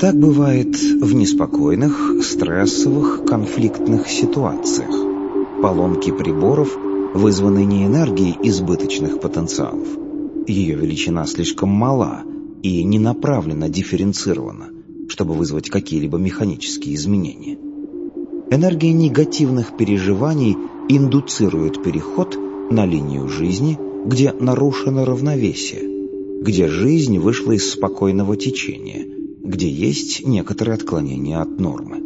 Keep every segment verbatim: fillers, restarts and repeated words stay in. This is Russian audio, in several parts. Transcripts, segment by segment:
Так бывает в неспокойных, стрессовых, конфликтных ситуациях. Поломки приборов вызваны не энергией избыточных потенциалов. Ее величина слишком мала и не направлена дифференцированно, чтобы вызвать какие-либо механические изменения. Энергия негативных переживаний индуцирует переход на линию жизни, где нарушено равновесие, где жизнь вышла из спокойного течения, где есть некоторые отклонения от нормы.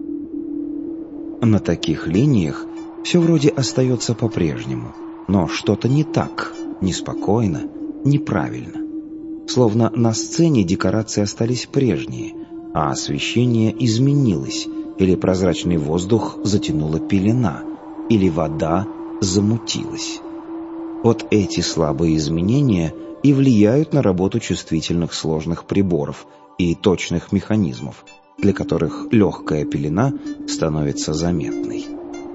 На таких линиях все вроде остается по-прежнему, но что-то не так, неспокойно, неправильно. Словно на сцене декорации остались прежние, а освещение изменилось, или прозрачный воздух затянула пелена, или вода замутилась. Вот эти слабые изменения и влияют на работу чувствительных сложных приборов и точных механизмов, для которых легкая пелена становится заметной.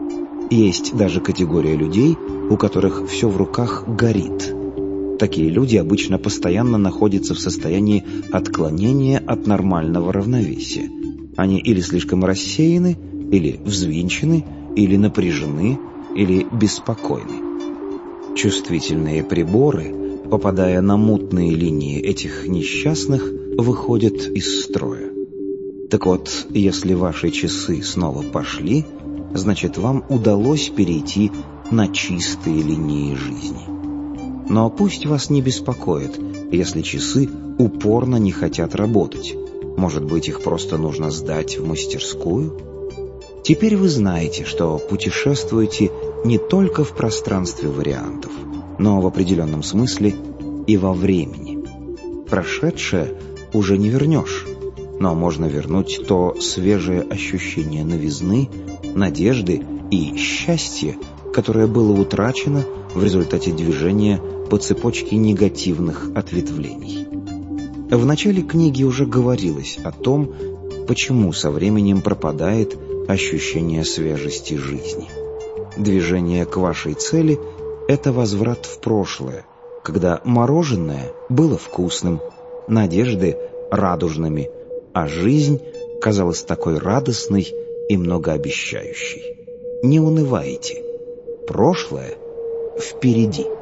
Есть даже категория людей, у которых все в руках горит. Такие люди обычно постоянно находятся в состоянии отклонения от нормального равновесия. Они или слишком рассеяны, или взвинчены, или напряжены, или беспокойны. Чувствительные приборы, попадая на мутные линии этих несчастных, выходят из строя. Так вот, если ваши часы снова пошли, значит, вам удалось перейти на чистые линии жизни. Но пусть вас не беспокоит, если часы упорно не хотят работать. Может быть, их просто нужно сдать в мастерскую? Теперь вы знаете, что путешествуете не только в пространстве вариантов, но в определенном смысле и во времени. Прошедшее уже не вернешь, но можно вернуть то свежее ощущение новизны, надежды и счастья, которое было утрачено в результате движения по цепочке негативных ответвлений. В начале книги уже говорилось о том, почему со временем пропадает ощущение свежести жизни. Движение к вашей цели – это возврат в прошлое, когда мороженое было вкусным, надежды – радужными, а жизнь казалась такой радостной и многообещающей. Не унывайте. Прошлое впереди.